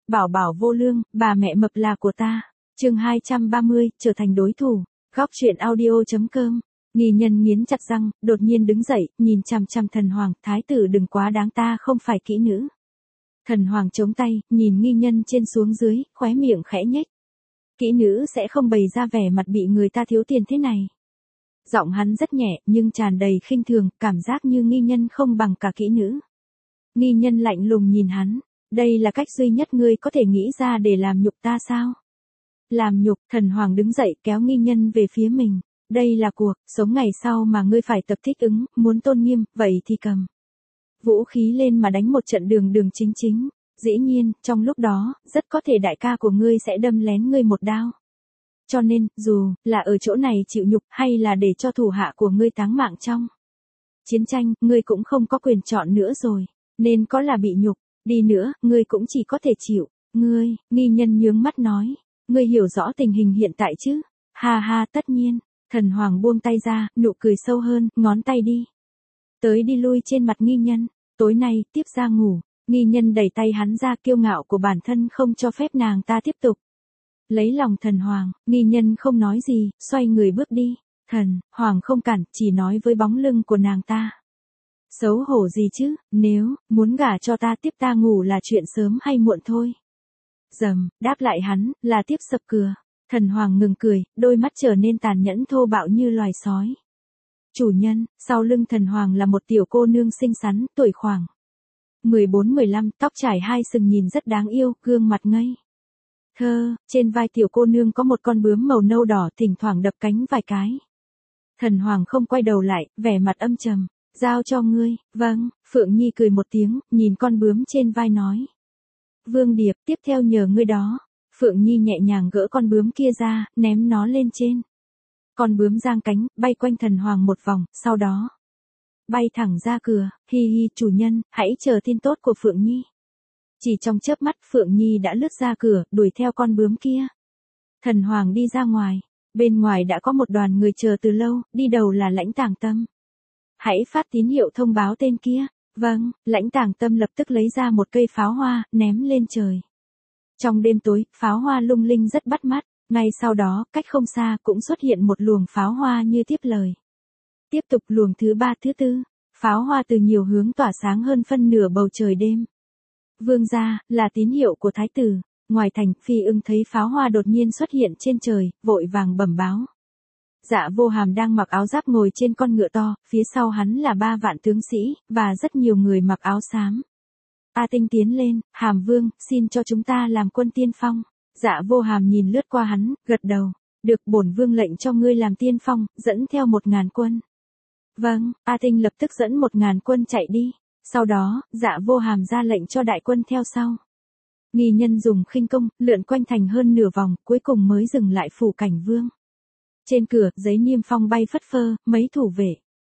bảo bảo vô lương, bà mẹ mập là của ta. Chương 230, trở thành đối thủ. Góc truyện audio.com. Nghi nhân nghiến chặt răng, đột nhiên đứng dậy, nhìn chằm chằm thần hoàng, thái tử đừng quá đáng, ta không phải kỹ nữ. Thần hoàng chống tay, nhìn nghi nhân trên xuống dưới, khóe miệng khẽ nhếch. Kỹ nữ sẽ không bày ra vẻ mặt bị người ta thiếu tiền thế này. Giọng hắn rất nhẹ, nhưng tràn đầy khinh thường, cảm giác như nghi nhân không bằng cả kỹ nữ. Nghi nhân lạnh lùng nhìn hắn, đây là cách duy nhất ngươi có thể nghĩ ra để làm nhục ta sao? Làm nhục, thần hoàng đứng dậy kéo nghi nhân về phía mình. Đây là cuộc sống ngày sau mà ngươi phải tập thích ứng, muốn tôn nghiêm, vậy thì cầm vũ khí lên mà đánh một trận đường đường chính chính. Dĩ nhiên, trong lúc đó, rất có thể đại ca của ngươi sẽ đâm lén ngươi một đao. Cho nên, dù là ở chỗ này chịu nhục hay là để cho thủ hạ của ngươi táng mạng trong chiến tranh, ngươi cũng không có quyền chọn nữa rồi. Nên có là bị nhục, đi nữa, ngươi cũng chỉ có thể chịu. Ngươi, nghi nhân nhướng mắt nói, ngươi hiểu rõ tình hình hiện tại chứ? Ha ha, tất nhiên. Thần hoàng buông tay ra, nụ cười sâu hơn, ngón tay đi. Tới đi lui trên mặt nghi nhân, tối nay, tiếp ra ngủ. Nghi nhân đẩy tay hắn ra, kiêu ngạo của bản thân không cho phép nàng ta tiếp tục. Lấy lòng thần hoàng, nghi nhân không nói gì, xoay người bước đi. Thần hoàng không cản, chỉ nói với bóng lưng của nàng ta. Xấu hổ gì chứ, nếu muốn gả cho ta tiếp ta ngủ là chuyện sớm hay muộn thôi. Dầm, đáp lại hắn, là tiếp sập cửa. Thần hoàng ngừng cười, đôi mắt trở nên tàn nhẫn thô bạo như loài sói. Chủ nhân, sau lưng thần hoàng là một tiểu cô nương xinh xắn, tuổi khoảng 14-15, tóc trải hai sừng nhìn rất đáng yêu, gương mặt ngây thơ, trên vai tiểu cô nương có một con bướm màu nâu đỏ thỉnh thoảng đập cánh vài cái. Thần hoàng không quay đầu lại, vẻ mặt âm trầm, giao cho ngươi. Vâng, Phượng Nhi cười một tiếng, nhìn con bướm trên vai nói. Vương Điệp, tiếp theo nhờ ngươi đó. Phượng Nhi nhẹ nhàng gỡ con bướm kia ra, ném nó lên trên. Con bướm giang cánh, bay quanh thần hoàng một vòng, sau đó bay thẳng ra cửa. Hi hi, chủ nhân, hãy chờ tin tốt của Phượng Nhi. Chỉ trong chớp mắt, Phượng Nhi đã lướt ra cửa, đuổi theo con bướm kia. Thần hoàng đi ra ngoài, bên ngoài đã có một đoàn người chờ từ lâu, đi đầu là Lãnh Tàng Tâm. Hãy phát tín hiệu thông báo tên kia. Vâng, Lãnh Tàng Tâm lập tức lấy ra một cây pháo hoa, ném lên trời. Trong đêm tối, pháo hoa lung linh rất bắt mắt, ngay sau đó, cách không xa cũng xuất hiện một luồng pháo hoa như tiếp lời. Tiếp tục luồng thứ ba thứ tư, pháo hoa từ nhiều hướng tỏa sáng hơn phân nửa bầu trời đêm. Vương gia, là tín hiệu của thái tử. Ngoài thành, Phi Ưng thấy pháo hoa đột nhiên xuất hiện trên trời, vội vàng bẩm báo. Dạ Vô Hàm đang mặc áo giáp ngồi trên con ngựa to, phía sau hắn là 3 vạn tướng sĩ, và rất nhiều người mặc áo xám. A Tinh tiến lên, Hàm Vương, xin cho chúng ta làm quân tiên phong. Dạ Vô Hàm nhìn lướt qua hắn, gật đầu. Được, bổn vương lệnh cho ngươi làm tiên phong, dẫn theo 1000 quân. Vâng, A Tinh lập tức dẫn 1000 quân chạy đi. Sau đó, Dạ Vô Hàm ra lệnh cho đại quân theo sau. Nghi nhân dùng khinh công, lượn quanh thành hơn nửa vòng, cuối cùng mới dừng lại phủ Cảnh Vương. Trên cửa, giấy niêm phong bay phất phơ, mấy thủ vệ.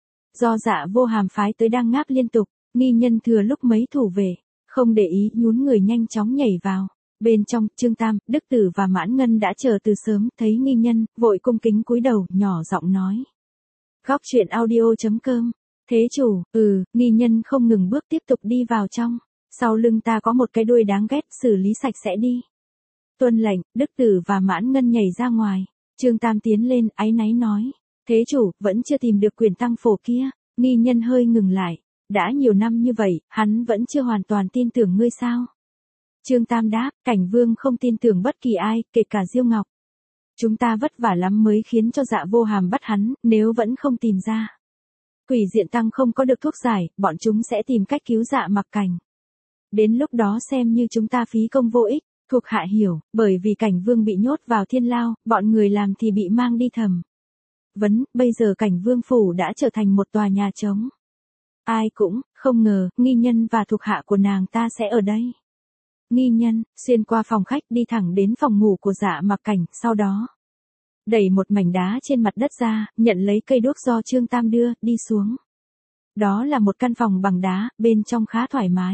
Do Dạ Vô Hàm phái tới đang ngáp liên tục, nghi nhân thừa lúc mấy thủ vệ không để ý, nhún người nhanh chóng nhảy vào. Bên trong, Trương Tam, Đức Tử và Mãn Ngân đã chờ từ sớm, thấy nghi nhân, vội cung kính cúi đầu, nhỏ giọng nói. Góc truyện audio.com. Thế chủ, nghi nhân không ngừng bước tiếp tục đi vào trong. Sau lưng ta có một cái đuôi đáng ghét, xử lý sạch sẽ đi. Tuân lệnh, Đức Tử và Mãn Ngân nhảy ra ngoài. Trương Tam tiến lên, áy náy nói. Thế chủ, vẫn chưa tìm được quyển tăng phổ kia. Nghi nhân hơi ngừng lại. Đã nhiều năm như vậy, hắn vẫn chưa hoàn toàn tin tưởng ngươi sao? Trương Tam đáp, Cảnh Vương không tin tưởng bất kỳ ai, kể cả Diêu Ngọc. Chúng ta vất vả lắm mới khiến cho Dạ Vô Hàm bắt hắn, nếu vẫn không tìm ra. Quỷ diện tăng không có được thuốc giải, bọn chúng sẽ tìm cách cứu Dạ Mặc Cảnh. Đến lúc đó xem như chúng ta phí công vô ích. Thuộc hạ hiểu, bởi vì Cảnh Vương bị nhốt vào thiên lao, bọn người làm thì bị mang đi thẩm vấn, bây giờ Cảnh Vương phủ đã trở thành một tòa nhà trống. Ai cũng không ngờ, nghi nhân và thuộc hạ của nàng ta sẽ ở đây. Nghi nhân, xuyên qua phòng khách đi thẳng đến phòng ngủ của Dạ Mặc Cảnh, sau đó đẩy một mảnh đá trên mặt đất ra, nhận lấy cây đuốc do Trương Tam đưa, đi xuống. Đó là một căn phòng bằng đá, bên trong khá thoải mái.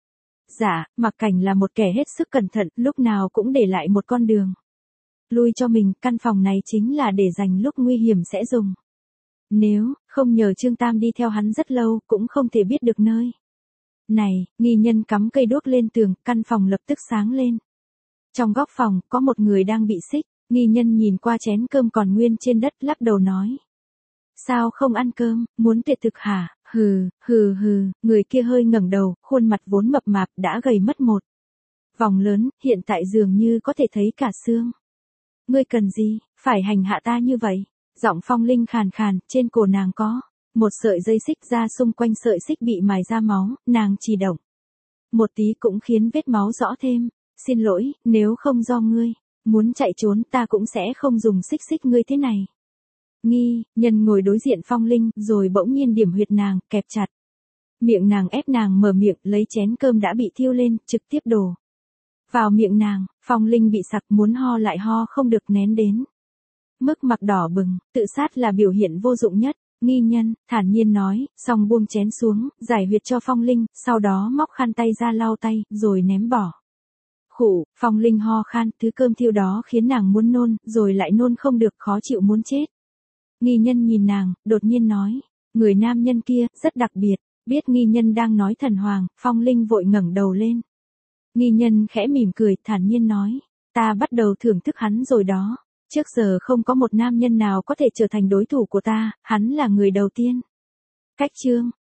Dạ, Mặc Cảnh là một kẻ hết sức cẩn thận, lúc nào cũng để lại một con đường lui cho mình, căn phòng này chính là để dành lúc nguy hiểm sẽ dùng. Nếu không nhờ Trương Tam đi theo hắn rất lâu, cũng không thể biết được nơi Này, nghi nhân cắm cây đuốc lên tường, căn phòng lập tức sáng lên. Trong góc phòng, có một người đang bị xích, nghi nhân nhìn qua chén cơm còn nguyên trên đất lắc đầu nói. Sao không ăn cơm, muốn tuyệt thực hả? Hừ, người kia hơi ngẩng đầu, khuôn mặt vốn mập mạp đã gầy mất một vòng lớn, hiện tại dường như có thể thấy cả xương. Ngươi cần gì, phải hành hạ ta như vậy? Giọng Phong Linh khàn khàn, trên cổ nàng có một sợi dây xích ra, xung quanh sợi xích bị mài ra máu, nàng chỉ động một tí cũng khiến vết máu rõ thêm. Xin lỗi, nếu không do ngươi muốn chạy trốn ta cũng sẽ không dùng xích xích ngươi thế này. Nghi nhân ngồi đối diện Phong Linh rồi bỗng nhiên điểm huyệt nàng, kẹp chặt miệng nàng, ép nàng mở miệng, lấy chén cơm đã bị thiêu lên, trực tiếp đổ vào miệng nàng. Phong Linh bị sặc, muốn ho lại ho không được, nén đến mức mặt đỏ bừng. Tự sát là biểu hiện vô dụng nhất, nghi nhân thản nhiên nói, xong buông chén xuống, giải huyệt cho Phong Linh, sau đó móc khăn tay ra lau tay, rồi ném bỏ. Khụ, Phong Linh ho khan, thứ cơm thiêu đó khiến nàng muốn nôn, rồi lại nôn không được, khó chịu muốn chết. Nghi nhân nhìn nàng, đột nhiên nói, người nam nhân kia, rất đặc biệt. Biết nghi nhân đang nói thần hoàng, Phong Linh vội ngẩng đầu lên. Nghi nhân khẽ mỉm cười, thản nhiên nói, ta bắt đầu thưởng thức hắn rồi đó. Trước giờ không có một nam nhân nào có thể trở thành đối thủ của ta, hắn là người đầu tiên. Cách chương